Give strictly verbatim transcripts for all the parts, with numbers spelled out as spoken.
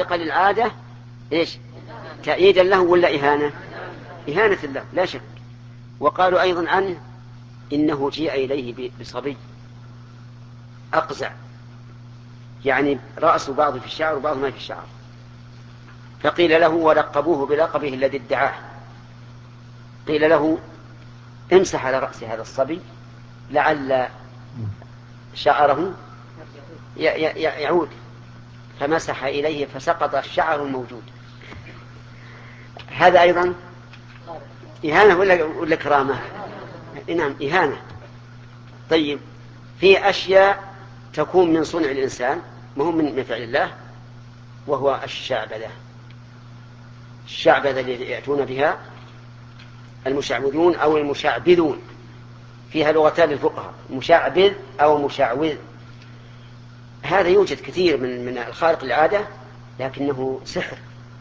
خارقة للعادة إيش تأييدا له ولا إهانة؟ إهانة له لا شك. وقالوا أيضا عنه إنه جيء إليه بصبي أقزع، يعني رأسه بعض في الشعر وبعض ما في الشعر، فقيل له ولقبوه بلقبه الذي ادعاه، قيل له امسح على رأس هذا الصبي لعل شعره يعود، فمسح إليه فسقط الشعر الموجود. هذا أيضا إهانة ولا, ولا كرامة؟ نعم إهانة. طيب في أشياء تكون من صنع الإنسان مهم من فعل الله، وهو الشعبذة. الشعبذة التي يأتون بها المشعوذون أو المشعبذون، فيها لغتان للفقهاء، مشعبذ أو مشعوذ. هذا يوجد كثير من من الخارق العادة، لكنه سحر،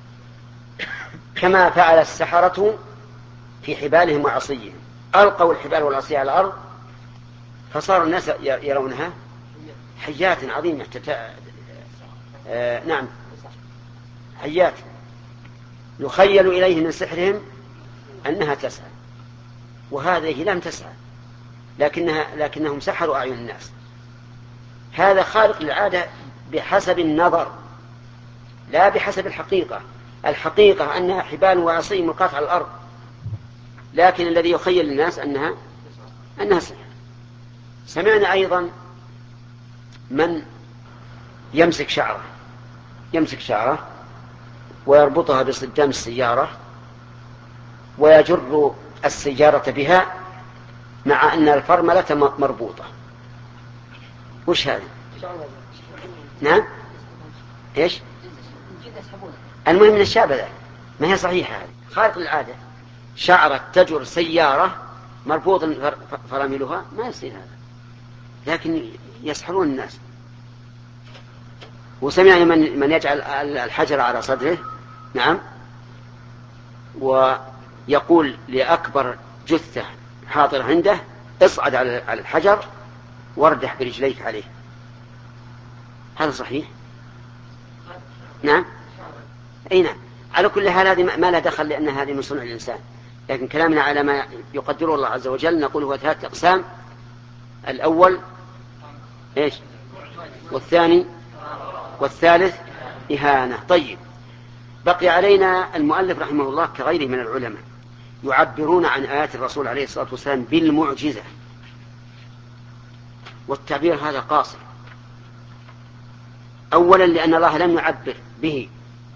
كما فعل السحرة في حبالهم وعصيهم، ألقوا الحبال والعصي على الأرض فصار الناس يرونها حيات عظيمة تت... آه نعم حيات يخيل إليه من سحرهم أنها تسعى، وهذه لم تسعى، لكنها لكنهم سحروا أعين الناس. هذا خارق للعادة بحسب النظر لا بحسب الحقيقة. الحقيقة أنها حبال وعصي ملقاة على الأرض، لكن الذي يخيل للناس أنها أنها سحر. سمعنا أيضا من يمسك شعره يمسك شعره ويربطها بصدام السيارة ويجر السيارة بها مع أن الفرملة مربوطة. وش هذا؟ نعم إيش؟ المهم من الشعبذة، ما هي صحيحة، هذه خارق للعادة. شعرة تجر سيارة مربوط فراملها، ما يصير هذا، لكن يسحرون الناس. وسمعنا من, من يجعل الحجر على صدره، نعم، ويقول لأكبر جثة حاضرة عنده اصعد على الحجر واردح برجليك عليه. هذا صحيح؟ نعم أي نعم. على كل حال هذه ما لا دخل، لأن هذه من صنع الإنسان، لكن كلامنا على ما يقدره الله عز وجل نقول هو ثلاثة أقسام: الأول إيش؟ والثاني والثالث إهانة. طيب بقي علينا المؤلف رحمه الله كغيره من العلماء يعبرون عن آيات الرسول عليه الصلاة والسلام بالمعجزة، والتعبير هذا قاصر. أولا لأن الله لم يعبر به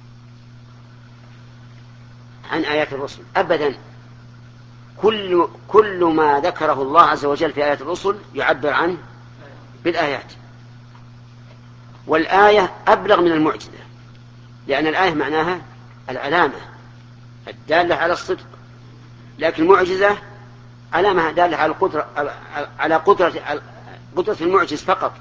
عن آيات الرسل أبدا، كل, كل ما ذكره الله عز وجل في آيات الرسل يعبر عنه بالآيات، والآية أبلغ من المعجزة، لأن الآية معناها العلامة الدالة على الصدق، لكن المعجزة علامة دالة على القدرة، على قدرة قدرة المعجز فقط،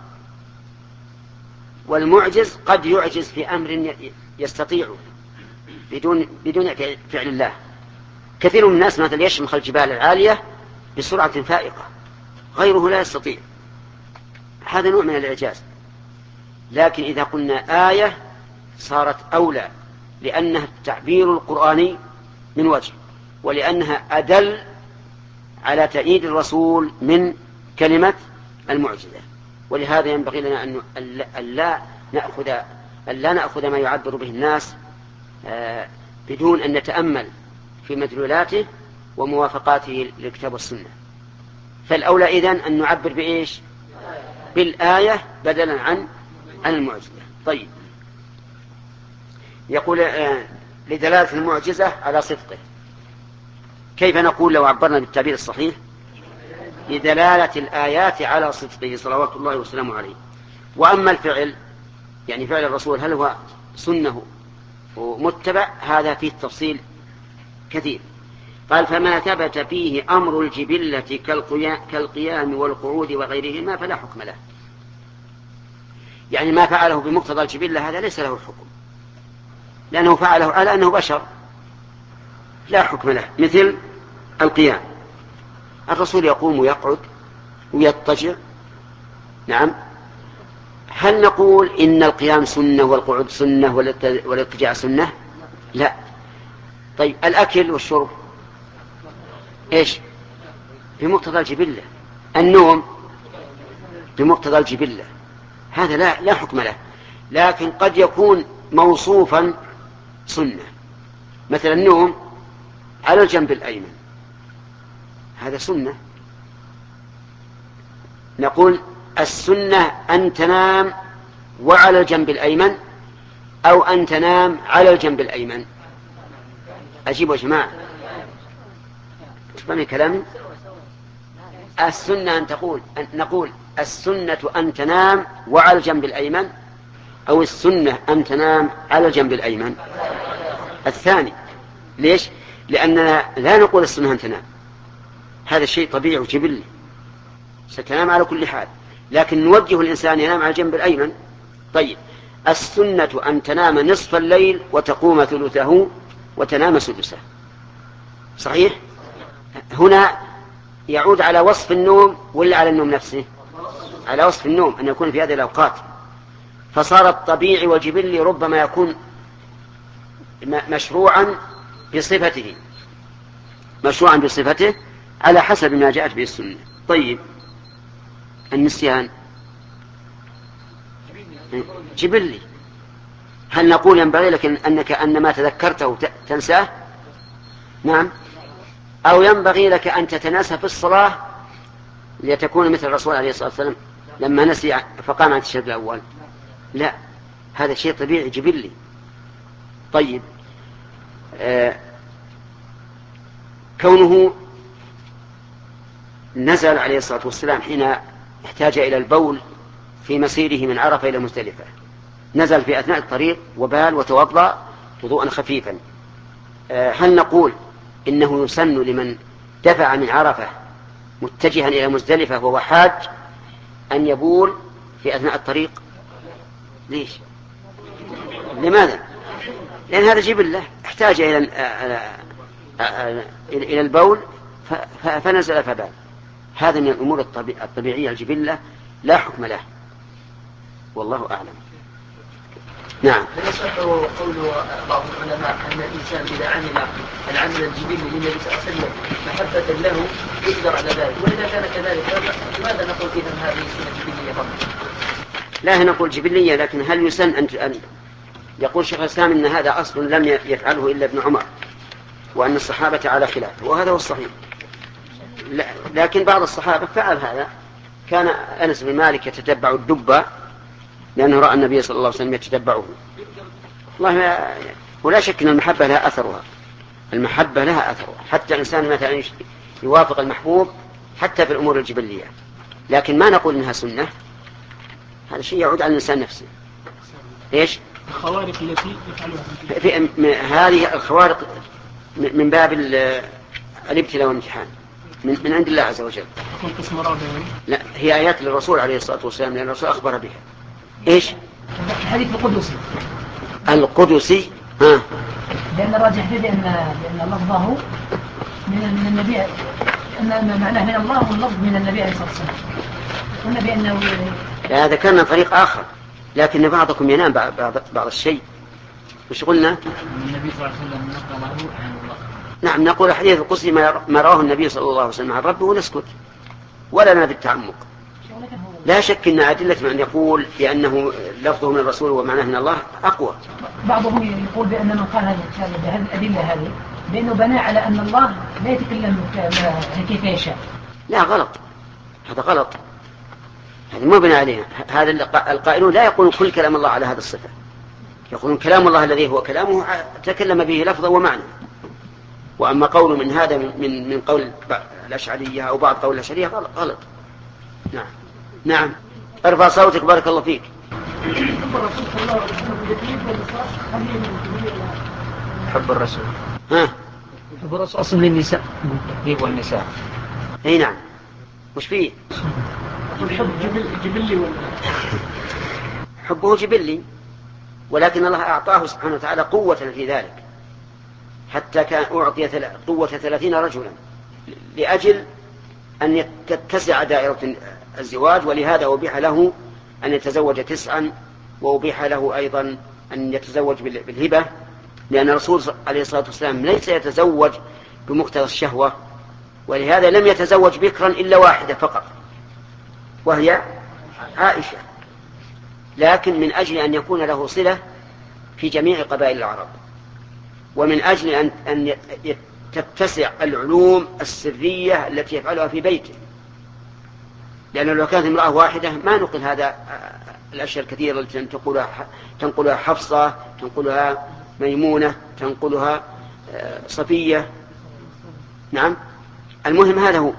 والمعجز قد يعجز في أمر يستطيع بدون بدون فعل الله. كثير من الناس مثلا يشمخ الجبال العالية بسرعة فائقة، غيره لا يستطيع، هذا نوع من الإعجاز. لكن إذا قلنا آية صارت أولى، لأنها التعبير القرآني من وجه، ولأنها أدل على تأييد الرسول من كلمة المعجزة. ولهذا ينبغي لنا أن لا نأخذ أن لا نأخذ ما يعبر به الناس بدون أن نتأمل في مدلولاته وموافقاته للكتاب والسنة. فالأولى إذن أن نعبر بإيش؟ بالآية بدلا عن عن المعجزة. طيب يقول آه لدلالة المعجزة على صدقه. كيف نقول لو عبرنا بالتعبير الصحيح؟ لدلالة الآيات على صدقه صلوات الله وسلامه عليه. وأما الفعل يعني فعل الرسول هل هو سنة ومتبع، هذا فيه تفصيل كثير. قال فما ثبت فيه أمر الجبلة كالقيام والقعود وغيرهما فلا حكم له. يعني ما فعله بمقتضى الجبلة هذا ليس له حكم، لأنه فعله على أنه بشر، لا حكم له. مثل القيام، الرسول يقوم ويقعد ويضطجع، نعم، هل نقول إن القيام سنة والقعود سنة والاضطجاع سنة؟ لا. طيب الأكل والشرب إيش؟ بمقتضى الجبلة. النوم بمقتضى الجبلة، هذا لا لا حكم له. لكن قد يكون موصوفا سنة، مثل النوم على الجنب الأيمن، هذا سنة. نقول السنة أن تنام وعلى الجنب الأيمن أو أن تنام على الجنب الأيمن. أجيبوا يا جماعة، تفهمي كلامي؟ السنة أن تقول أن نقول السنة أن تنام وعلى الجنب الأيمن، أو السنة أن تنام على الجنب الأيمن. الثاني. ليش؟ لأننا لا نقول السنة أن تنام، هذا شيء طبيعي وجبلي، ستنام على كل حال، لكن نوجه الإنسان ينام على الجنب الأيمن. طيب السنة أن تنام نصف الليل وتقوم ثلثه وتنام سدسه، صحيح؟ هنا يعود على وصف النوم ولا على النوم نفسه؟ على وصف النوم، أن يكون في هذه الأوقات. فصار الطبيعي والجبلي ربما يكون مشروعا بصفته مشروعا بصفته على حسب ما جاءت به السنة. طيب النسيان جبلي، هل نقول ينبغي لك أنك أن ما تذكرته تنساه؟ نعم. أو ينبغي لك أن تتناسى في الصلاة لتكون مثل الرسول عليه الصلاة والسلام لما نسي فقام عن التشهد الأول؟ لا، هذا شيء طبيعي جبلي. طيب آه كونه نزل عليه الصلاة والسلام حين احتاج إلى البول في مسيره من عرفة إلى مزدلفة، نزل في أثناء الطريق وبال وتوضأ وضوءا خفيفا، آه هل نقول إنه يسن لمن دفع من عرفة متجها إلى مزدلفة وهو حاج أن يبول في أثناء الطريق؟ ليش؟ لماذا؟ لأن هذا جبلة، احتاج إلى إلى البول فنزل فبال. هذا من الأمور الطبيعية الجبلة لا حكم له، والله أعلم. نعم. فيصح قول بعض العلماء أن الإنسان إذا عمل العمل الجبلي للنبي صلى الله عليه وسلم محبة له يقدر على ذلك، وإذا كان كذلك لماذا نقول إذن هذه السنة جبلية فقط؟ لا نقول جبلية، لكن هل يسن أن يقول شيخ الإسلام إن هذا أصل لم يفعله إلا ابن عمر وأن الصحابة على خلافه، وهذا هو الصحيح. لكن بعض الصحابة فعل هذا، كان أنس بن مالك يتتبع الدب لأنه رأى النبي صلى الله عليه وسلم يتتبعه. والله ولا شك أن المحبة لها أثرها، المحبة لها أثرها، حتى الإنسان مثلا يوافق المحبوب حتى في الأمور الجبلية، لكن ما نقول إنها سنة، هذا شيء يعود على الإنسان نفسه. إيش؟ الخوارق التي يفعلها في هذه الخوارق من باب الابتلاء والامتحان من, من عند الله عز وجل. لا، هي آيات للرسول عليه الصلاة والسلام، لأن الرسول أخبر بها. إيش؟ الحديث القدسي القدسي ها، لأن الراجح فيه بأن لأن لفظه من من النبي، أن معناه من الله واللفظ من النبي عليه الصلاة والسلام. قلنا بأنه لا، ذكرنا طريق آخر، لكن بعضكم ينام بعض, بعض الشيء. وش قلنا؟ النبي صلى الله عليه وسلم نقل عن الله. نعم، نقول الحديث القدسي ما رواه النبي صلى الله عليه وسلم عن ربه ونسكت ولا لنا بالتعمق. لا شك أن أدلة من يقول بأنه لفظه من الرسول ومعناه من الله أقوى. بعضهم يقول بأن من قال هذه الأدلة هذه بأنه بنى على أن الله لا يتكلم كيف يشاء. لا، غلط، هذا غلط، هذا ما بنى عليها. هذا القائلون لا يقولون كل كلام الله على هذا الصفة، يقولون كلام الله الذي هو كلامه تكلم به لفظا ومعنى. وأما قول من هذا من من قول الأشعرية أو بعض قول الأشعرية غلط, غلط. نعم نعم. ارفع صوتك بارك الله فيك. حب الرسول ها حب الرسول أصل للنساء، التحبيب والنساء. اي نعم. وش فيه؟ الحب جبلي ولا حبه جبلي، ولكن الله أعطاه سبحانه وتعالى قوة في ذلك، حتى كان أعطي قوة ثلاثين رجلا لأجل أن تتسع دائرة الزواج، ولهذا أبيح له أن يتزوج تسعا، وأبيح له أيضا أن يتزوج بالهبة، لأن الرسول عليه الصلاة والسلام ليس يتزوج بمقتضى الشهوة، ولهذا لم يتزوج بكرا إلا واحدة فقط وهي عائشة، لكن من أجل أن يكون له صلة في جميع قبائل العرب، ومن أجل أن, أن تتسع العلوم السرية التي يفعلها في بيته، لأنه لو كانت امرأة واحدة ما نقل هذا الأشياء الكثيرة التي تنقلها, تنقلها حفصة، تنقلها ميمونة، تنقلها صفية. نعم، المهم هذا هو،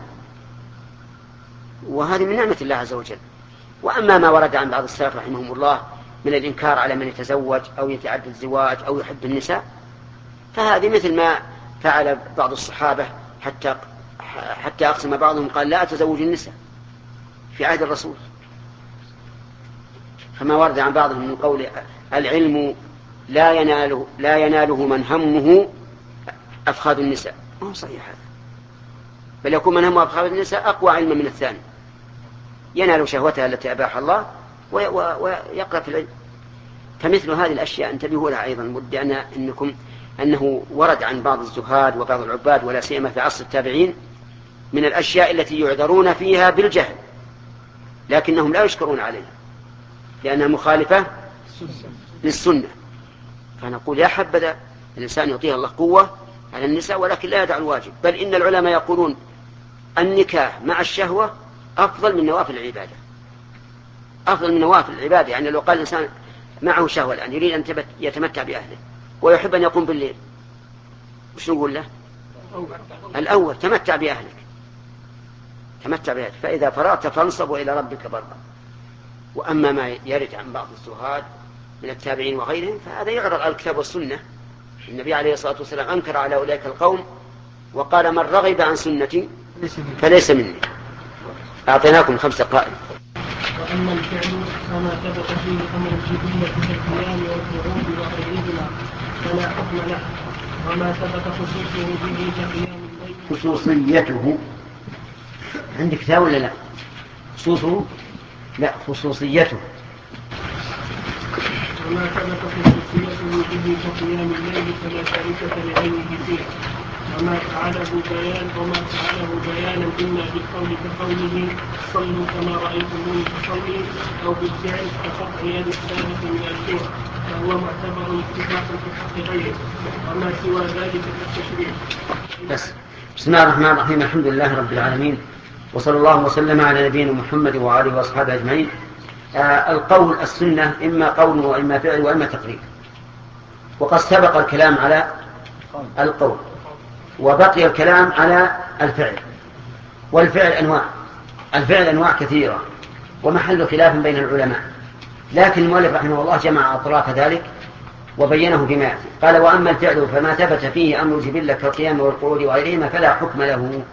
وهذه من نعمة الله عز وجل. وأما ما ورد عن بعض السلف رحمهم الله من الإنكار على من يتزوج أو يتعدد الزواج أو يحب النساء، فهذه مثل ما فعل بعض الصحابة حتى حتى أقسم بعضهم قال لا أتزوج النساء في عهد الرسول. فما ورد عن بعضهم من قول العلم لا يناله, لا يناله من همه أفخاذ النساء، ما هو صحيح هذا، بل يكون من همه أفخاذ النساء أقوى علما من الثاني، ينال شهوتها التي أباح الله ويقرأ في العلم. فمثل هذه الأشياء انتبهوا لها أيضا، ود أن إنكم أنه ورد عن بعض الزهاد وبعض العباد ولا سيما في عصر التابعين من الأشياء التي يعذرون فيها بالجهل، لكنهم لا يشكرون عليها لأنها مخالفة للسنة. فنقول يا حبذا الإنسان يعطيه الله قوة على النساء ولكن لا يدع الواجب، بل إن العلماء يقولون النكاح مع الشهوة أفضل من نوافل العبادة، أفضل من نوافل العبادة. يعني لو قال الإنسان معه شهوة الآن يريد أن يتمتع بأهله ويحب أن يقوم بالليل، وش نقول له؟ الأول تمتع بأهلك، تمتع بأهلك، فإذا فرغت فانصب إلى ربك برا. وأما ما يرد عن بعض الزهاد من التابعين وغيرهم فهذا يعرض على الكتاب والسنة. النبي عليه الصلاة والسلام أنكر على أولئك القوم وقال من رغب عن سنتي فليس مني. أعطيناكم خمس دقائق. وأما الفعل فما ثبت فيه أمر الجبلة كالقيام والقعود وغيرهما فلا حكم له، وما ثبت خصوصه به كقيام الليل. خصوصيته عندك كتاب ولا لا؟ خصوصه لا خصوصيته. وما ثبت خصوصيته به كقيام الليل فلا شركة لغيره فيه، وما فعله بيان وما فعله بيانا إما بالقول كقوله صلوا كما رأيتموني أصلي، أو بالفعل كقطع يد الثالث من الكوع، فهو معتبر اتفاق في حق غيره، وما سوى ذلك كالتشريع. بس بسم الله الرحمن الرحيم، الحمد لله رب العالمين، وصلى الله وسلم على نبينا محمد وآله وأصحابه أجمعين. آه القول السنة إما قول وإما فعل وإما تقرير، وقد سبق الكلام على القول وبقي الكلام على الفعل. والفعل أنواع، الفعل أنواع كثيرة ومحل خلاف بين العلماء، لكن المؤلف رحمه الله جمع أطراف ذلك وبينه فيما يأتي. قال وأما الفعل فما ثبت فيه أمر الجبلة كالقيام والقعود وغيرهما فلا حكم له،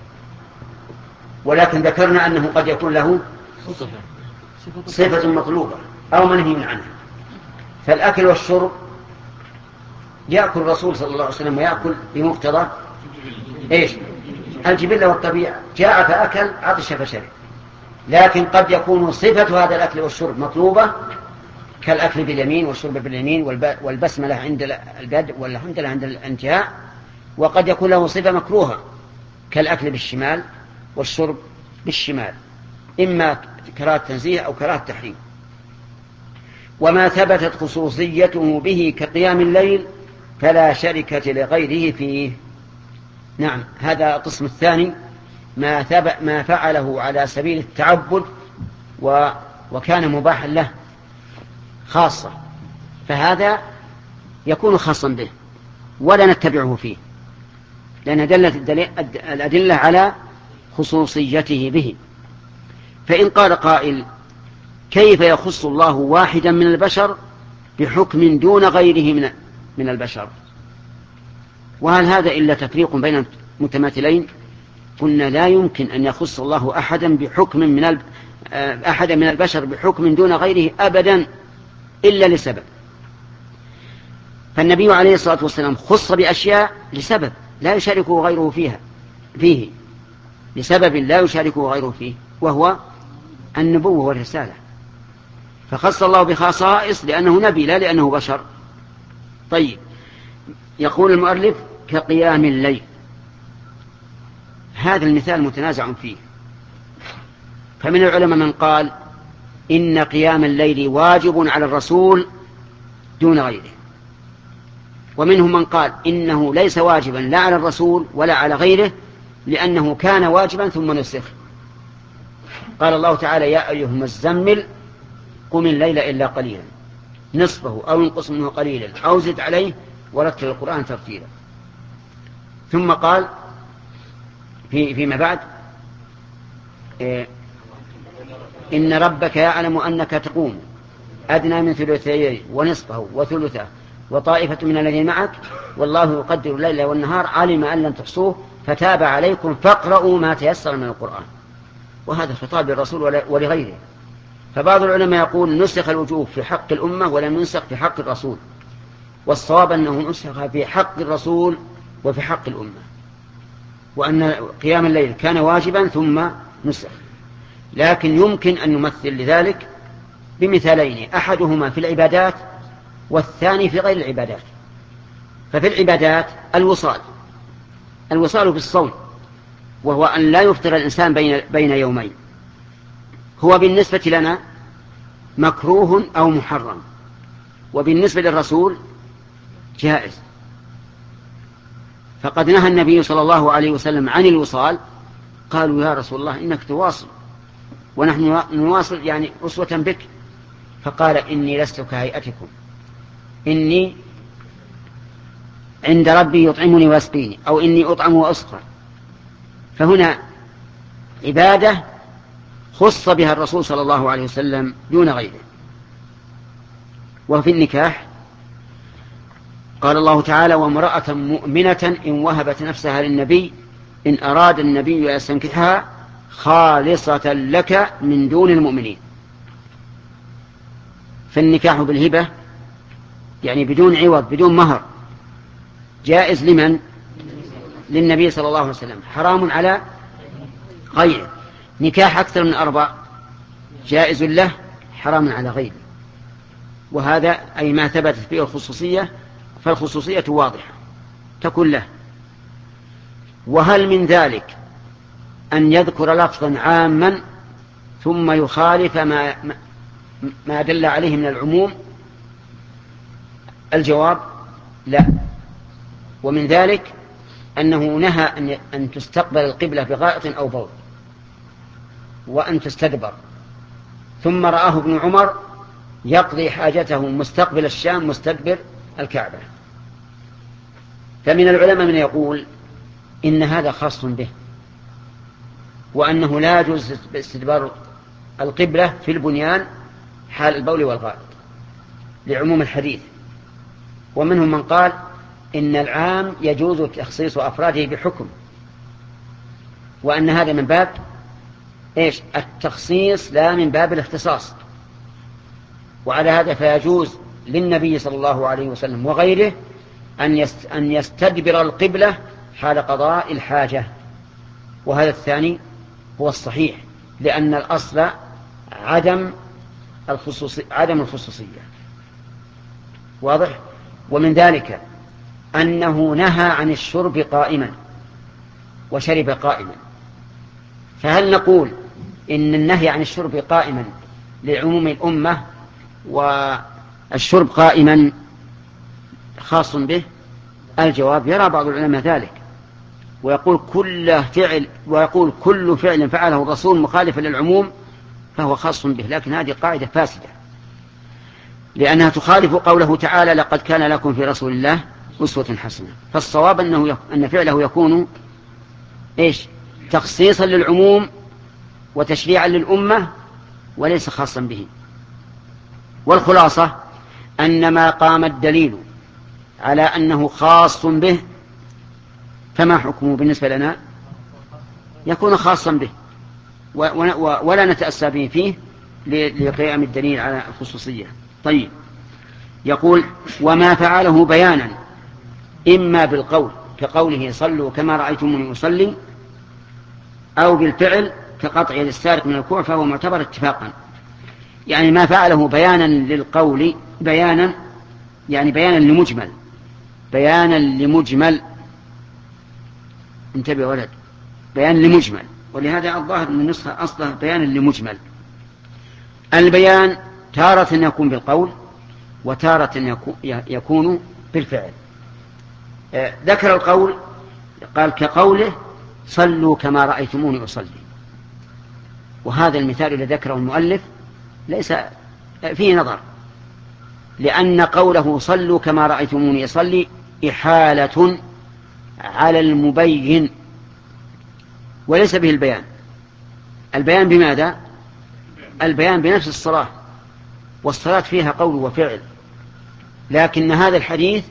ولكن ذكرنا أنه قد يكون له صفة مطلوبة أو منهي عنها. فالأكل والشرب يأكل الرسول صلى الله عليه وسلم ويأكل بمقتضى إيش؟ الجبلة والطبيعة، جاء فأكل عطش فشرب. لكن قد يكون صفة هذا الأكل والشرب مطلوبة كالأكل باليمين والشرب باليمين والبسملة عند البدء والحمد لله عند الانتهاء، وقد يكون له صفة مكروهة كالأكل بالشمال والشرب بالشمال، إما كراهة تنزيه أو كراهة تحريم. وما ثبتت خصوصيته به كقيام الليل فلا شركة لغيره فيه. نعم، هذا القسم الثاني، ما, ثبت ما فعله على سبيل التعبد و وكان مباحا له خاصة، فهذا يكون خاصا به ولا نتبعه فيه، لأن دلت الأدلة على خصوصيته به. فإن قال قائل كيف يخص الله واحدا من البشر بحكم دون غيره من من البشر، وهل هذا إلا تفريق بين متماثلين؟ قلنا لا يمكن أن يخص الله أحدا بحكم من أحدا من البشر بحكم دون غيره أبدا إلا لسبب. فالنبي عليه الصلاة والسلام خص بأشياء لسبب لا يشاركه غيره فيها فيه لسبب لا يشاركه غيره فيه، وهو النبوة والرسالة. فخص الله بخصائص لأنه نبي لا لأنه بشر. طيب، يقول المؤلف كقيام الليل. هذا المثال متنازع فيه، فمن العلماء من قال إن قيام الليل واجب على الرسول دون غيره، ومنهم من قال إنه ليس واجبا لا على الرسول ولا على غيره، لأنه كان واجبا ثم نسخ. قال الله تعالى يا أيها المزمل قم الليل إلا قليلا نصفه أو انقص منه قليلا أو زد عليه ورتل القرآن ترتيلا. ثم قال في فيما بعد إيه إن ربك يعلم أنك تقوم أدنى من ثلثيه ونصفه وثلثه وطائفة من الذين معك والله يقدر الليل والنهار علم أن لن تحصوه فتاب عليكم فاقرؤوا ما تيسر من القرآن. وهذا خطاب للرسول ولغيره. فبعض العلماء يقول نسخ الوجوب في حق الأمة ولم ينسخ في حق الرسول، والصواب أنه نسخ في حق الرسول وفي حق الأمة، وأن قيام الليل كان واجبا ثم نسخ. لكن يمكن أن نمثل لذلك بمثالين، أحدهما في العبادات والثاني في غير العبادات. ففي العبادات الوصال الوصال بالصوم، وهو أن لا يفطر الإنسان بين, بين يومين، هو بالنسبة لنا مكروه أو محرم، وبالنسبة للرسول جائز. فقد نهى النبي صلى الله عليه وسلم عن الوصال، قالوا يا رسول الله إنك تواصل ونحن نواصل يعني أسوة بك، فقال إني لست كهيئتكم، إني عند ربي يطعمني ويسقيني، أو إني أطعم وأسقى. فهنا عبادة خص بها الرسول صلى الله عليه وسلم دون غيره. وفي النكاح قال الله تعالى وامرأة مؤمنة إن وهبت نفسها للنبي إن أراد النبي يستنكحها خالصة لك من دون المؤمنين. فالنكاح بالهبة يعني بدون عوض بدون مهر جائز لمن؟ للنبي صلى الله عليه وسلم، حرام على غيره. نكاح أكثر من أربع جائز له، حرام على غيره. وهذا أي ما ثبتت فيه الخصوصية، فالخصوصية واضحة تكون له. وهل من ذلك أن يذكر لفظا عاما ثم يخالف ما, ما دل عليه من العموم؟ الجواب لا. ومن ذلك أنه نهى أن تستقبل القبلة بغائط أو بول وأن تستدبر، ثم رآه ابن عمر يقضي حاجته مستقبل الشام مستدبر الكعبة. فمن العلماء من يقول إن هذا خاص به، وأنه لا يجوز استدبار القبلة في البنيان حال البول والغائط لعموم الحديث. ومنهم من قال إن العام يجوز تخصيص أفراده بحكم، وأن هذا من باب إيش؟ التخصيص لا من باب الاختصاص. وعلى هذا فيجوز للنبي صلى الله عليه وسلم وغيره أن يستدبر القبلة حال قضاء الحاجة، وهذا الثاني هو الصحيح، لأن الأصل عدم الخصوصية عدم الخصوصية. واضح؟ ومن ذلك أنه نهى عن الشرب قائما وشرب قائما. فهل نقول إن النهي عن الشرب قائما لعموم الأمة والشرب قائما خاص به؟ الجواب يرى بعض العلماء ذلك، ويقول كل فعل ويقول كل فعل فعله الرسول مخالفا للعموم فهو خاص به. لكن هذه قاعدة فاسدة، لأنها تخالف قوله تعالى لقد كان لكم في رسول الله أسوة حسنة. فالصواب أنه يك... أن فعله يكون إيش؟ تخصيصا للعموم وتشريعا للأمة وليس خاصا به. والخلاصة أن ما قام الدليل على أنه خاص به فما حكمه بالنسبة لنا؟ يكون خاصا به ولا نتأسى به فيه لقيام الدليل على الخصوصية. طيب، يقول وما فعله بيانا إما بالقول كقوله صلوا كما رأيتموني أصلي، أو بالفعل كقطع السارق من الكوع، فهو معتبر اتفاقا. يعني ما فعله بيانا للقول، بيانا يعني بيانا لمجمل، بيانا لمجمل، انتبه ولد، بيان لمجمل. ولهذا الظاهر من النسخة أصله بيانا لمجمل. البيان تارة يكون بالقول وتارة يكون بالفعل. ذكر القول قال كقوله صلوا كما رأيتموني أصلي، وهذا المثال الذي ذكره المؤلف ليس فيه نظر، لأن قوله صلوا كما رأيتموني أصلي إحالة على المبين وليس به البيان. البيان بماذا؟ البيان بنفس الصلاة، والصلاة فيها قول وفعل، لكن هذا الحديث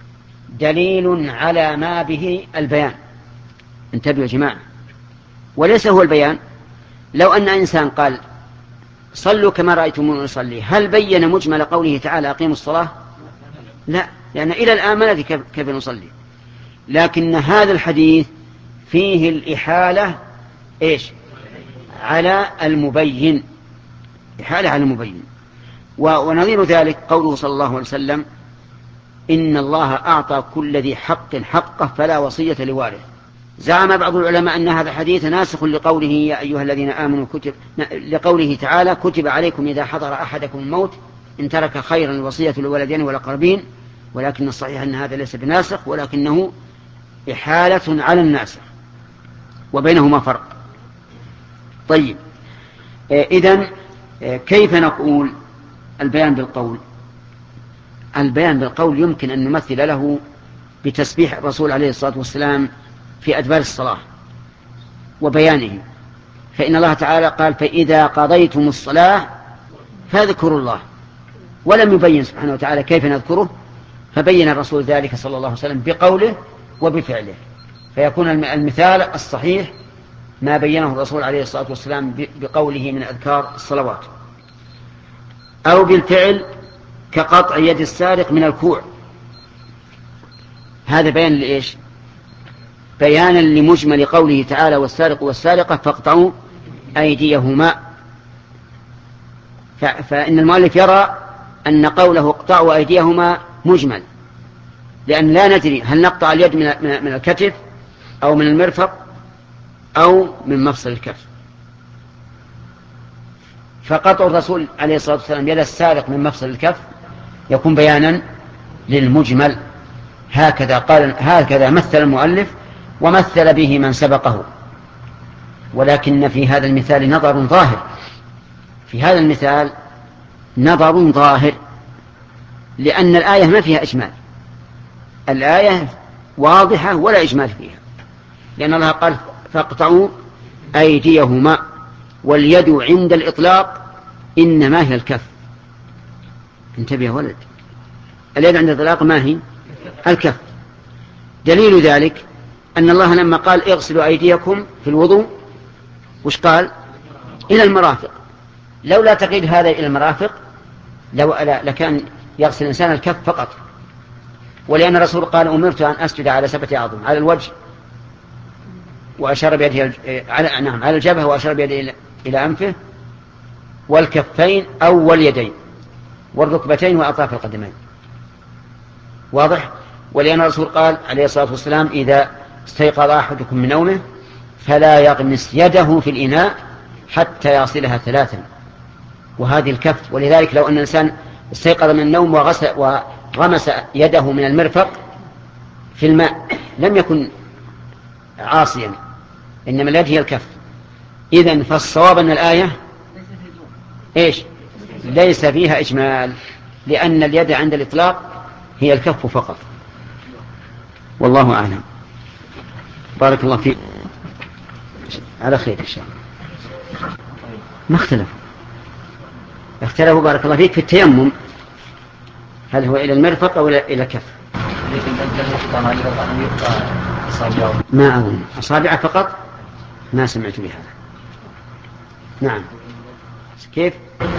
دليل على ما به البيان. انتبهوا يا جماعة، وليس هو البيان. لو أن إنسان قال صلوا كما رأيتموني أصلي، هل بين مجمل قوله تعالى أقيموا الصلاة؟ لا، لأن إلى الآن ما ندري كيف نصلي. لكن هذا الحديث فيه الإحالة إيش؟ على المبين، إحالة على المبين. ونظير ذلك قوله صلى الله عليه وسلم إن الله أعطى كل ذي حق حقه فلا وصية لوارث. زعم بعض العلماء أن هذا الحديث ناسخ لقوله يا أيها الذين آمنوا كتب، لقوله تعالى كتب عليكم إذا حضر أحدكم الموت إن ترك خيرا الوصية للوالدين والأقربين، ولكن الصحيح أن هذا ليس بناسخ، ولكنه إحالة على الناسخ، وبينهما فرق. طيب، إذن كيف نقول البيان بالقول؟ البيان بالقول يمكن أن نمثل له بتسبيح الرسول عليه الصلاة والسلام في أدبار الصلاة وبيانه، فإن الله تعالى قال فإذا قضيتم الصلاة فاذكروا الله، ولم يبين سبحانه وتعالى كيف نذكره، فبين الرسول ذلك صلى الله عليه وسلم بقوله وبفعله، فيكون المثال الصحيح ما بينه الرسول عليه الصلاة والسلام بقوله من أذكار الصلوات، أو بالفعل كقطع يد السارق من الكوع. هذا بيان لإيش؟ بيانا لمجمل قوله تعالى والسارق والسارقة فاقطعوا أيديهما. فإن المؤلف يرى أن قوله اقطعوا أيديهما مجمل، لأن لا ندري هل نقطع اليد من الكتف أو من المرفق أو من مفصل الكف، فقطع الرسول عليه الصلاة والسلام يد السارق من مفصل الكف يكون بيانا للمجمل. هكذا قال، هكذا مثل المؤلف ومثل به من سبقه. ولكن في هذا المثال نظر ظاهر، في هذا المثال نظر ظاهر، لأن الآية ما فيها إجمال، الآية واضحة ولا إجمال فيها، لأن الله قال فاقطعوا أيديهما، واليد عند الإطلاق إنما هي الكف. انتبه يا ولد، اليد عند الإطلاق ما هي؟ الكف. دليل ذلك أن الله لما قال اغسلوا أيديكم في الوضوء وش قال؟ إلى المرافق. لولا تقييد هذا إلى المرافق لو لكان يغسل الإنسان الكف فقط، ولأن الرسول قال أمرت أن أسجد على سبعة أعظم، على الوجه وأشار بيده على نعم على الجبهة وأشار بيده إلى أنفه، والكفين أو واليدين، والركبتين وأطراف القدمين. واضح؟ ولأن الرسول قال عليه الصلاة والسلام إذا استيقظ أحدكم من نومه فلا يغمس يده في الإناء حتى يغسلها ثلاثا، وهذه الكف. ولذلك لو أن الإنسان استيقظ من النوم وغسل وغمس يده من المرفق في الماء لم يكن عاصيا، إنما اليد هي الكف. إذن فالصواب أن الآية إيش؟ ليس فيها إجمال، لأن اليد عند الإطلاق هي الكف فقط. والله أعلم. بارك الله فيك، على خير إن شاء الله. ما اختلفوا، اختلفوا بارك الله فيك في التيمم، هل هو إلى المرفق أو إلى الكف؟ ما أظن أصابع فقط، ما سمعت بهذا. نعم كيف؟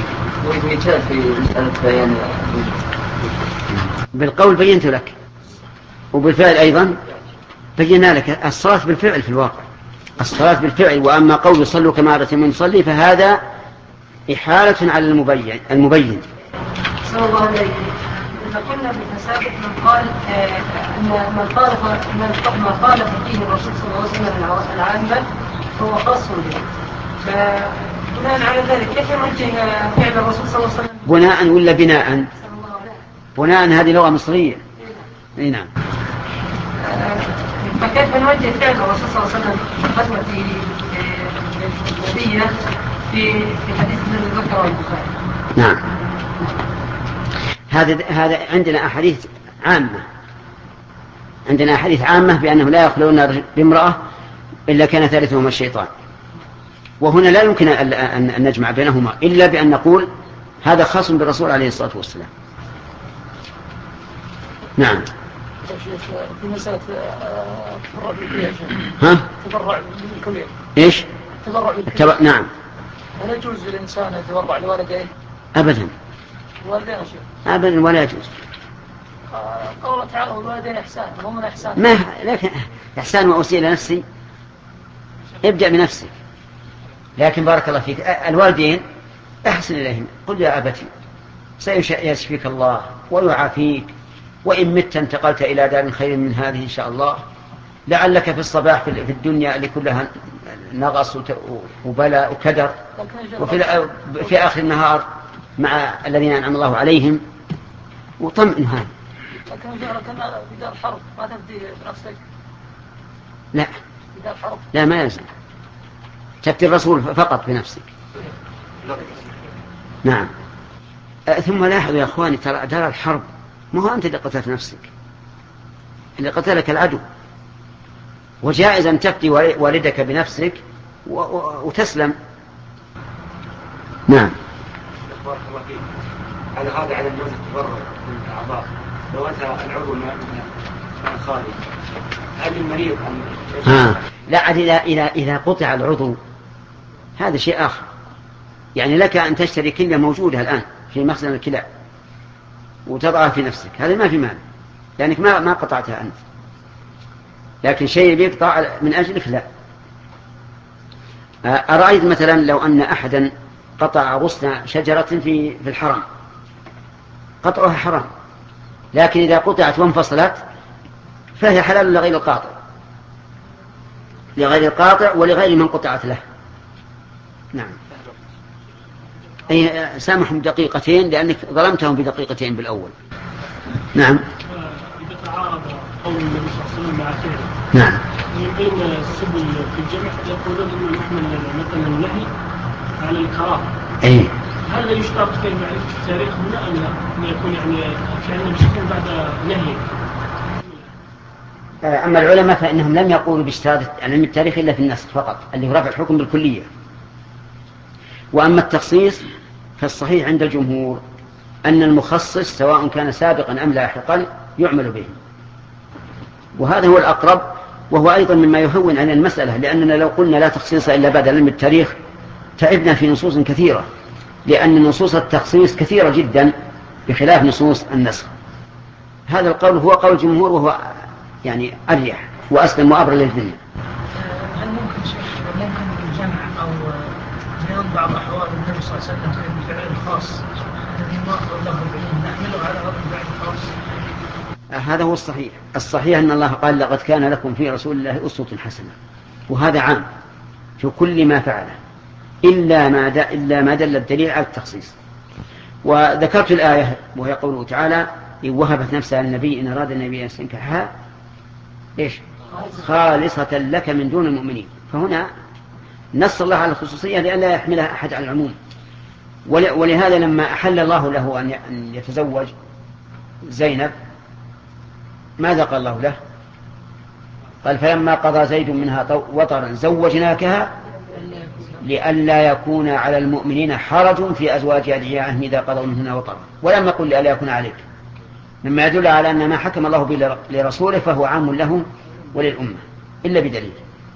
بالقول بينت لك، وبالفعل أيضا بينا لك. الصلاة بالفعل في الواقع، الصلاة بالفعل. وأما قول صلوا كما رأيتموني أصلي فهذا إحالة على المبين المبين صلى الله عليه وسلم. إذا قلنا بالتسابق من قال أن من خالف من خالف فيه الرسول صلى الله عليه وسلم العامة فهو خاص به. فبناء على ذلك كيف نوجه فعل الرسول صلى الله عليه وسلم؟ بناء ولا بناء؟ بناء، هذه لغة مصرية. اي نعم. فكيف نوجه فعل الرسول صلى الله عليه وسلم خدمة النبي في في حديث الذي ذكره البخاري؟ نعم. هذا هذا عندنا أحاديث عامة، عندنا أحاديث عامة بأنه لا يخلون بامرأة إلا كان ثالثهما الشيطان، وهنا لا يمكن أن نجمع بينهما إلا بأن نقول هذا خاص بالرسول عليه الصلاة والسلام. نعم. في مسألة تبرع بالكلية. ها؟ تبرع بالكلية. إيش؟ تبرع بالكلية. التبرع. نعم. هل يجوز للإنسان أن يتبرع لوالديه؟ أبدا. والدين شيء. أبدا ولا يجوز. قوله تعالى والوالدين إحسان، هم من إحسان. ما لكن إحسان وأوصي نفسي، ابدأ بنفسك. لكن بارك الله فيك الوالدين أحسن إليهم، قل يا أبتي سيشفيك الله ويعافيك، وإن مت انتقلت إلى دار خير من هذه إن شاء الله، لعلك في الصباح في الدنيا اللي كلها نغص وبلاء وكدر، وفي في آخر النهار مع الذين أنعم الله عليهم، وطمئن هذا. لكن جارك في دار حرب ما تبدي بنفسك؟ لا في دار حرب لا، ما يلزم تبتي الرسول فقط بنفسك. نعم. ثم لاحظوا يا أخواني، ترى دار الحرب ما هو أنت اللي قتلت نفسك، اللي قتلك العدو، وجائز أن تبتي والدك بنفسك وتسلم. نعم. بارك الله فيك. هذا هذا على الجواز التبرع بالأعضاء لو أتى العضو من الخارج، هل المريض أن ها لا عاد إذا إذا إذا قطع العضو هذا شيء آخر، يعني لك أن تشتري كلية موجودة الآن في مخزن الكلى وتضعها في نفسك، هذا ما في مال لأنك ما ما قطعتها أنت، لكن شيء بيقطع من أجلك لا. أرأيت مثلا لو أن أحدا قطع غصن شجرة في في الحرم، قطعها حرام، لكن إذا قطعت وانفصلت فهي حلال لغير القاطع، لغير القاطع ولغير من قطعت له. نعم. أي سامحهم دقيقتين لأنك ظلمتهم بدقيقتين بالأول. نعم. إذا تعارض قول النبي صلى الله عليه وسلم مع فعله. نعم. من بين السبل في الجمع يقولون إنه نحمل مثلا النهي على الكراهة. أي. هل يشترط في معرفة التاريخ هنا أم لا؟ أن يكون يعني فعلا بشكل بعد نهي. أما العلماء فإنهم لم يقولوا باشتراط علم التاريخ إلا في النسخ فقط، اللي هو رفع الحكم بالكلية. وأما التخصيص فالصحيح عند الجمهور أن المخصص سواء كان سابقا أم لاحقا يعمل به، وهذا هو الأقرب، وهو أيضا مما يهون عن المسألة، لأننا لو قلنا لا تخصيص إلا بعد علم التاريخ تعبنا في نصوص كثيرة، لأن نصوص التخصيص كثيرة جدا بخلاف نصوص النسخ. هذا القول هو قول الجمهور، وهو يعني أريح وأسلم وأبرى للذمة. هل ممكن شيء ممكن الجمع أو بيان بعض أحوال النبي صلى الله عليه وسلم في الفعل الخاص الذي ما أخذ له العلم نحمله على هذا الفعل الخاص؟ هذا هو الصحيح. الصحيح أن الله قال لقد كان لكم في رسول الله أسوة حسنة، وهذا عام في كل ما فعله إلا ما دل, إلا ما دل الدليل على التخصيص. وذكرت الآية وهي قوله تعالى إن وهبت نفسها للنبي إن أراد النبي أن يستنكحها إيش خالصة لك من دون المؤمنين، فهنا نص الله على الخصوصية لئلا يحملها أحد على العموم. ولهذا لما أحل الله له أن يتزوج زينب ماذا قال الله له؟ قال فلما قضى زيد منها وطرا زوجناكها لئلا يكون على المؤمنين حرج في أزواج أدعيائهم إذا قضوا منهن وطرا، ولم يقل لئلا يكون عليك، مما يدل على أن ما حكم الله به لرسوله فهو عام له وللأمة إلا بدليل.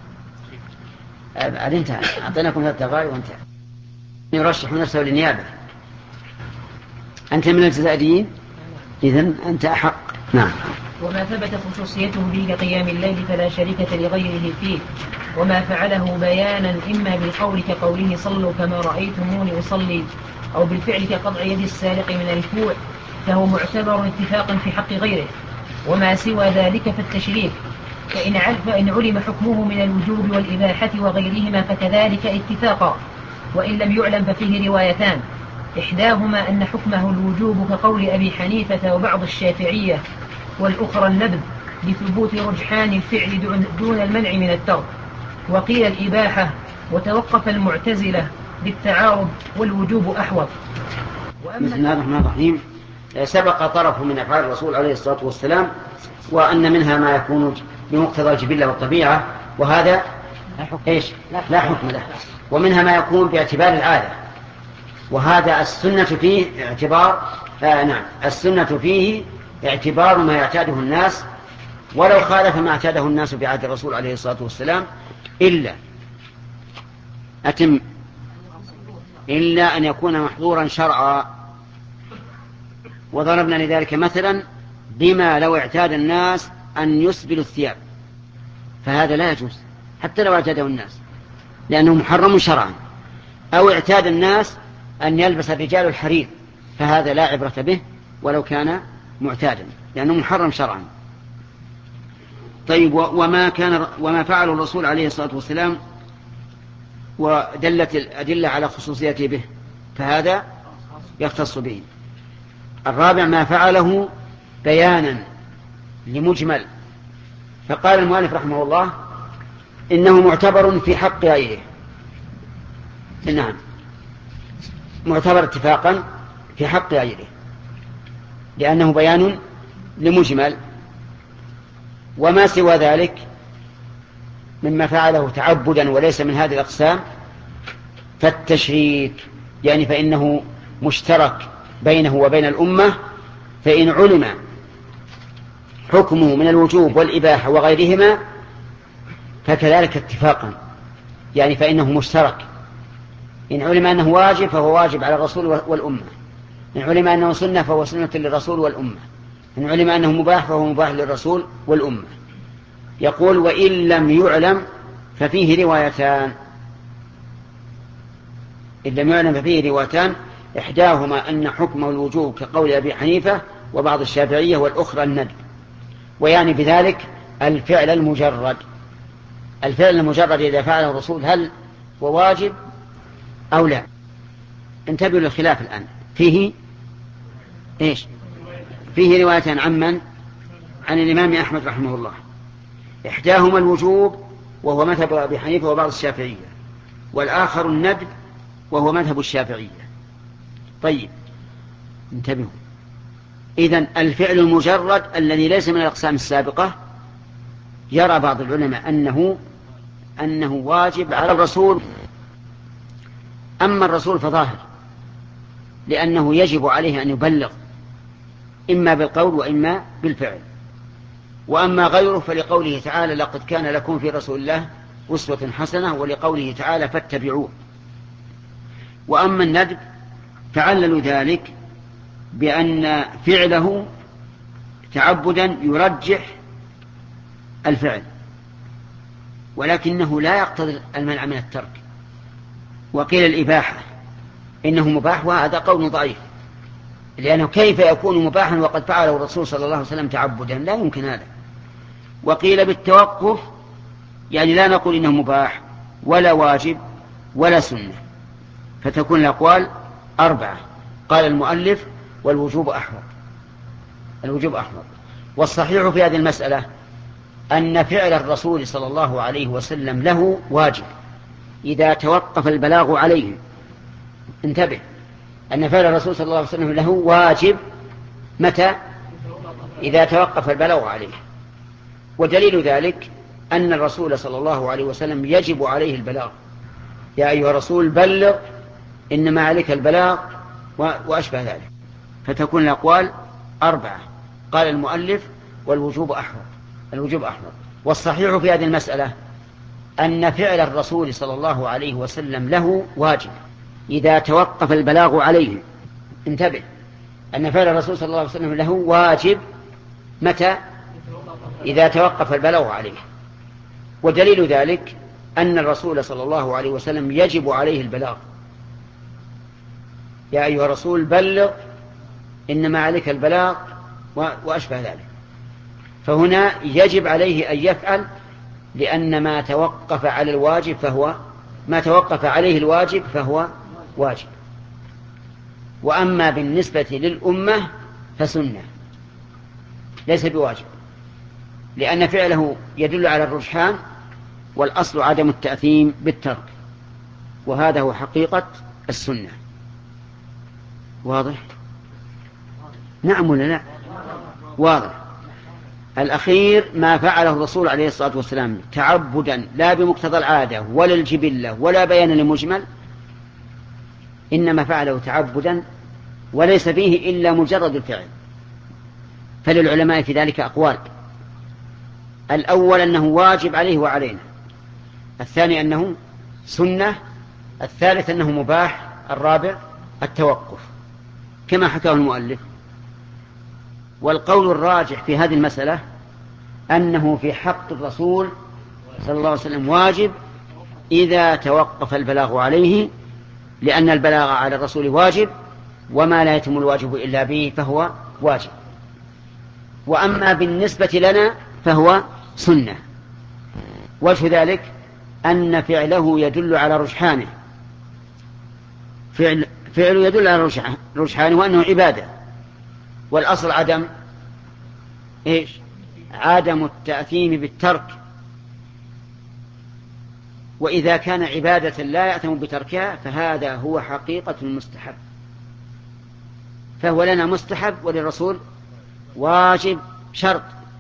بعد انتهى أعطيناكم هذا التغاير وانتهى. يرشح نفسه للنيابة. أنت من الجزائريين إذن أنت أحق. نعم. وما ثبت خصوصيته به كقيام الليل فلا شريكة لغيره فيه، وما فعله بيانا إما بالقول كقوله صلوا كما رأيتموني أصلي، أو بالفعل كقطع يد السارق من الكوع، فهو معتبر اتفاقا في حق غيره. وما سوى ذلك فالتشريك، فإن فإن علم حكمه من الوجوب والإباحة وغيرهما فكذلك اتفاقا، وإن لم يعلم ففيه روايتان، إحداهما أن حكمه الوجوب كقول أبي حنيفة وبعض الشافعية، والأخرى النبذ لثبوت رجحان الفعل دون المنع من الترك. وقيل الإباحة، وتوقف المعتزلة بالتعارض والوجوب أحوط. بسم الله الرحمن الرحيم. سبق طرف من أفعال الرسول عليه الصلاة والسلام، وأن منها ما يكون بمقتضى الجبلة والطبيعة، وهذا إيش؟ لا حكم له. ومنها ما يكون باعتبار العادة، وهذا السنة فيه اعتبار آه نعم السنة فيه اعتبار ما يعتاده الناس، ولو خالف ما اعتاده الناس في عهد الرسول عليه الصلاة والسلام، إلا أتم إلا أن يكون محظورا شرعا. وضربنا لذلك مثلا بما لو اعتاد الناس أن يسبلوا الثياب، فهذا لا يجوز حتى لو اعتاده الناس، لأنه محرم شرعا. أو اعتاد الناس أن يلبس الرجال الحرير، فهذا لا عبرة به ولو كان معتادا، لأنه محرم شرعا. طيب، وما كان وما فعل الرسول عليه الصلاة والسلام ودلت الأدلة على خصوصيته به، فهذا يختص به. الرابع ما فعله بيانا لمجمل، فقال المؤلف رحمه الله إنه معتبر في حق غيره. نعم، معتبر اتفاقا في حق غيره، لأنه بيان لمجمل. وما سوى ذلك مما فعله تعبدا وليس من هذه الأقسام فالتشريك، يعني فإنه مشترك بينه وبين الأمة، فإن علم حكمه من الوجوب والإباحة وغيرهما فكذلك اتفاقا، يعني فإنه مشترك. إن علم أنه واجب فهو واجب على الرسول والأمة، إن علم أنه سنة فهو سنة للرسول والأمة، إن علم أنه مباح فهو مباح للرسول والأمة. يقول وإن لم يعلم ففيه روايتان. إن لم يعلم ففيه روايتان، إحداهما أن حكم الوجوب كقول أبي حنيفة وبعض الشافعية، والأخرى الندب. ويعني بذلك الفعل المجرد. الفعل المجرد إذا فعله الرسول هل هو واجب أو لا؟ انتبهوا للخلاف الآن. فيه إيش؟ فيه روايتان. عن من؟ عن الإمام أحمد رحمه الله. إحداهما الوجوب وهو مذهب أبي حنيفة وبعض الشافعية، والآخر الندب وهو مذهب الشافعية. طيب انتبهوا، إذن الفعل المجرد الذي ليس من الأقسام السابقة يرى بعض العلماء أنه أنه واجب على الرسول. أما الرسول فظاهر، لأنه يجب عليه أن يبلغ إما بالقول وإما بالفعل. وأما غيره فلقوله تعالى لقد كان لكم في رسول الله أسوة حسنة، ولقوله تعالى فاتبعوه. وأما الندب تعللوا ذلك بأن فعله تعبدا يرجح الفعل، ولكنه لا يقتضي المنع من الترك. وقيل الإباحة إنه مباح، وهذا قول ضعيف، لأنه كيف يكون مباحا وقد فعله الرسول صلى الله عليه وسلم تعبدا؟ لا يمكن هذا. وقيل بالتوقف، يعني لا نقول إنه مباح ولا واجب ولا سنة، فتكون الأقوال أربعة. قال المؤلف والوجوب أحوط. الوجوب أحوط. والصحيح في هذه المسألة أن فعل الرسول صلى الله عليه وسلم له واجب إذا توقف البلاغ عليه. انتبه، أن فعل الرسول صلى الله عليه وسلم له واجب متى؟ إذا توقف البلاغ عليه. ودليل ذلك أن الرسول صلى الله عليه وسلم يجب عليه البلاغ. يا أيها الرسول بلغ إنما عليك البلاغ وأشبه ذلك. فتكون الأقوال أربعة. قال المؤلف والوجوب أحوط. الوجوب أحوط. والصحيح في هذه المسألة أن فعل الرسول صلى الله عليه وسلم له واجب إذا توقف البلاغ عليه. انتبه، أن فعل الرسول صلى الله عليه وسلم له واجب متى؟ إذا توقف البلاغ عليه. ودليل ذلك أن الرسول صلى الله عليه وسلم يجب عليه البلاغ. يا أيها الرسول بلغ إنما عليك البلاغ وأشبه ذلك. فهنا يجب عليه أن يفعل، لأن ما توقف على الواجب فهو ما توقف عليه الواجب فهو واجب. وأما بالنسبة للأمة فسنة ليس بواجب، لأن فعله يدل على الرجحان، والأصل عدم التأثيم بالترك، وهذا هو حقيقة السنة. واضح؟ نعم ولا لا؟ واضح. الأخير ما فعله الرسول عليه الصلاة والسلام تعبدا لا بمقتضى العادة ولا الجبلة ولا بيان لمجمل، إنما فعله تعبدا وليس فيه إلا مجرد الفعل. فللعلماء في ذلك أقوال: الأول أنه واجب عليه وعلينا، الثاني أنه سنة، الثالث أنه مباح، الرابع التوقف كما حكاه المؤلف. والقول الراجح في هذه المسألة أنه في حق الرسول صلى الله عليه وسلم واجب إذا توقف البلاغ عليه، لأن البلاغ على الرسول واجب، وما لا يتم الواجب إلا به فهو واجب. وأما بالنسبة لنا فهو سنة. وجه ذلك أن فعله يدل على رجحانه، فعل فعله يدل على رجحانه وأنه عبادة، والأصل عدم إيش؟ عدم التأثيم بالترك. وإذا كان عبادة لا يأثم بتركها فهذا هو حقيقة المستحب، فهو لنا مستحب وللرسول واجب شرط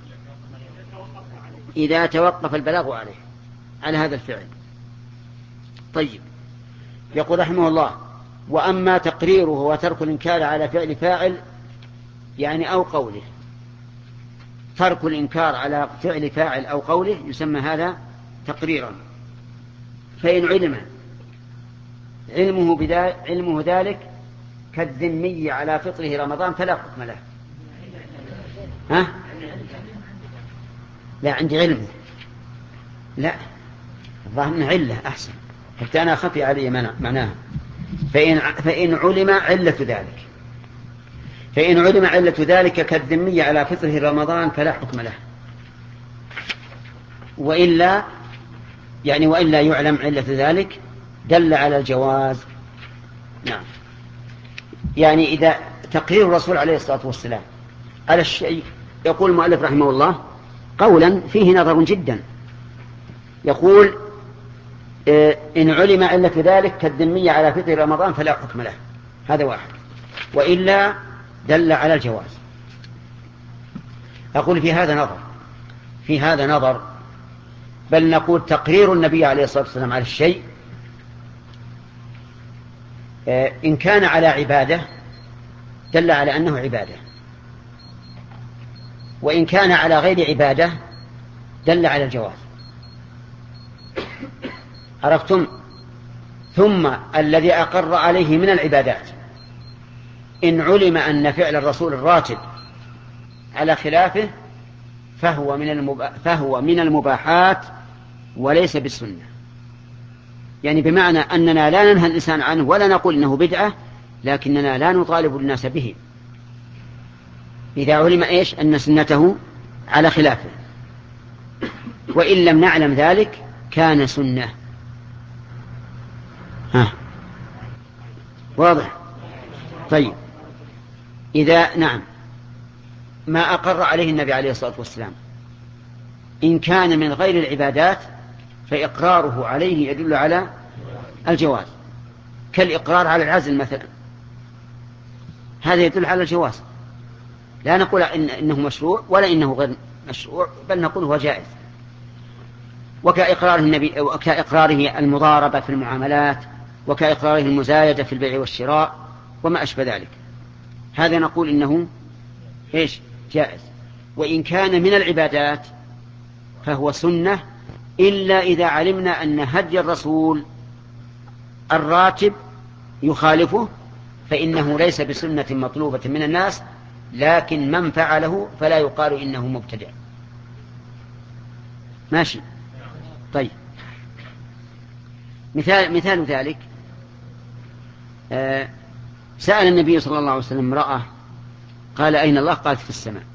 إذا توقف البلاغ عليه على هذا الفعل. طيب، يقول رحمه الله: وأما تقريره وترك الإنكار على فعل فاعل يعني أو قوله. ترك الإنكار على فعل فاعل أو قوله يسمى هذا تقريرا. فإن علم علمه, علمه ذلك كالذمي على فطره رمضان فلا حكم له. ها؟ لا، عندي علمه. لا، الظاهر علة أحسن، حتى أنا خفي علي معناها. فإن, فإن علم علة ذلك فإن علم علة ذلك كالذمي على فطره رمضان فلا حكم له. وإلا يعني وإلا يعلم علة ذلك دل على الجواز. نعم، يعني إذا تقرير الرسول عليه الصلاة والسلام على الشيء، يقول المؤلف رحمه الله قولا فيه نظر جدا، يقول: إن علم علة ذلك كالذمي على فطر رمضان فلا حكم له. هذا واحد. وإلا دل على الجواز. أقول في هذا نظر في هذا نظر بل نقول تقرير النبي عليه الصلاة والسلام على الشيء إن كان على عبادة دل على أنه عبادة، وإن كان على غير عبادة دل على الجواز. عرفتم؟ ثم الذي أقر عليه من العبادات إن علم أن فعل الرسول الراتب على خلافه فهو من المبا... فهو من المباحات وليس بالسنة. يعني بمعنى أننا لا ننهى الإنسان عنه ولا نقول إنه بدعة، لكننا لا نطالب الناس به إذا علم إيش؟ أن سنته على خلافه. وإن لم نعلم ذلك كان سنة. ها، واضح؟ طيب، إذا نعم ما أقر عليه النبي عليه الصلاة والسلام إن كان من غير العبادات فإقراره عليه يدل على الجواز، كالإقرار على العزل مثلا، هذا يدل على الجواز. لا نقول إن إنه مشروع ولا إنه غير مشروع، بل نقول هو جائز. وكإقراره النبي وكإقراره المضاربة في المعاملات، وكإقراره المزايدة في البيع والشراء وما أشبه ذلك، هذا نقول إنه إيش؟ جائز. وإن كان من العبادات فهو سنة، إلا إذا علمنا أن هدي الرسول الراتب يخالفه، فإنه ليس بسنة مطلوبة من الناس، لكن من فعله فلا يقال إنه مبتدع. ماشي. طيب، مثال, مثال ذلك آه سأل النبي صلى الله عليه وسلم امرأة قال أين الله؟ قالت في السماء،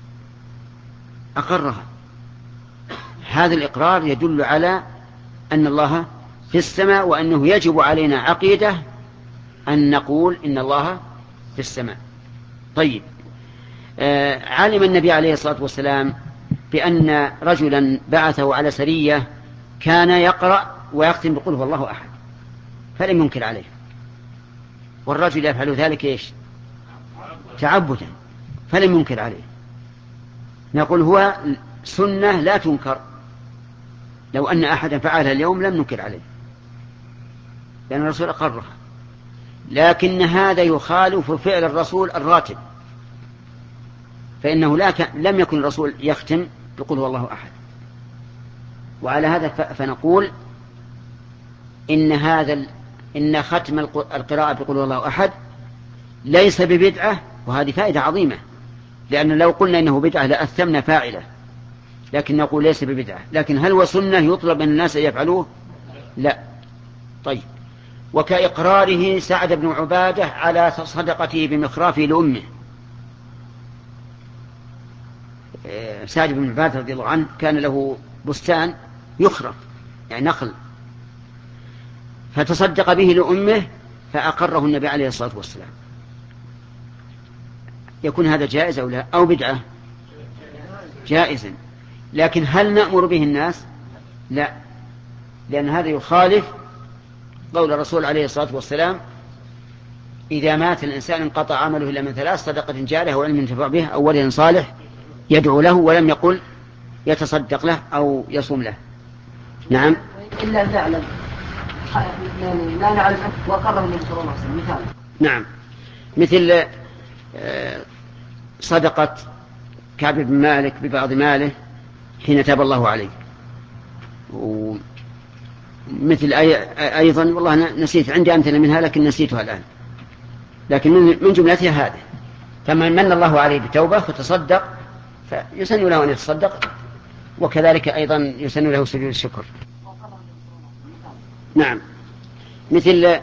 أقرها. هذا الإقرار يدل على أن الله في السماء، وأنه يجب علينا عقيدة أن نقول إن الله في السماء. طيب، آه علم النبي عليه الصلاة والسلام بأن رجلا بعثه على سرية كان يقرأ ويختم بقول هو الله أحد، فلم ينكر عليه، والرجل يفعل ذلك إيش؟ تعبدا، فلم ينكر عليه. نقول هو سنة لا تنكر، لو أن أحدا فعلها اليوم لم ننكر عليه لأن الرسول أقرها، لكن هذا يخالف فعل الرسول الراتب، فإنه لا ك... لم يكن الرسول يختم بقول هو الله أحد. وعلى هذا ف... فنقول إن هذا ال... إن ختم القراءة بقول هو الله أحد ليس ببدعة، وهذه فائدة عظيمة، لأن لو قلنا إنه بدعة لأثمنا فاعله، لكن نقول ليس ببدعة. لكن هل هو سنة يطلب من الناس أن يفعلوه؟ لا. طيب، وكإقراره سعد بن عبادة على صدقته بمخرافه لأمه. سعد بن عبادة رضي الله عنه كان له بستان يخرف، يعني نخل، فتصدق به لأمه فأقره النبي عليه الصلاة والسلام. يكون هذا جائز أو لا؟ أو بدعة؟ جائزا. لكن هل نأمر به الناس؟ لا، لأن هذا يخالف قول الرسول عليه الصلاة والسلام إذا مات الإنسان انقطع عمله إلا من ثلاث: صدقة جارية أو علم ينتفع به أو ولد صالح يدعو له. ولم يقل يتصدق له أو يصوم له. نعم. إلا أن نعلم لا نعلم وقرر النبي صلى الله عليه وسلم. مثال. نعم، مثل صدقة كعب بن مالك ببعض ماله حين تاب الله عليه. ومثل أيضا والله نسيت، عندي أمثلة منها لكن نسيتها الآن، لكن من جملتها هذه: فمن من الله عليه بتوبة فتصدق فيسن له أن يتصدق، وكذلك أيضا يسن له سجود الشكر. نعم، مثل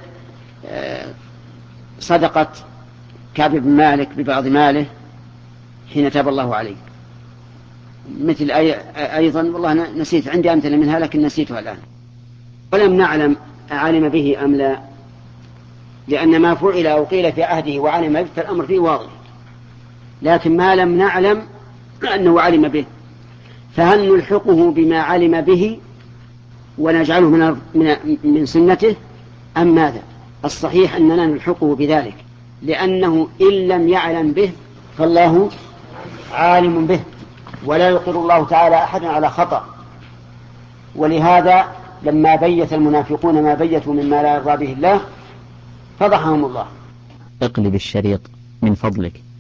صدقة كعب بن مالك ببعض ماله حين تاب الله عليه. مثل أيضا والله نسيت، عندي أمثلة منها لكن نسيتها الآن. ولم نعلم أعلم به أم لا، لأن ما فعل أو قيل في عهده وعلم به فالأمر فيه واضح، لكن ما لم نعلم أنه علم به، فهل نلحقه بما علم به ونجعله من من سنته أم ماذا؟ الصحيح أننا نلحقه بذلك، لأنه إن لم يعلم به فالله عالم به، ولا يقر الله تعالى أحدا على خطأ. ولهذا لما بيت المنافقون ما بيتوا مما لا يرضى به الله فضحهم الله. اقلب الشريط من فضلك.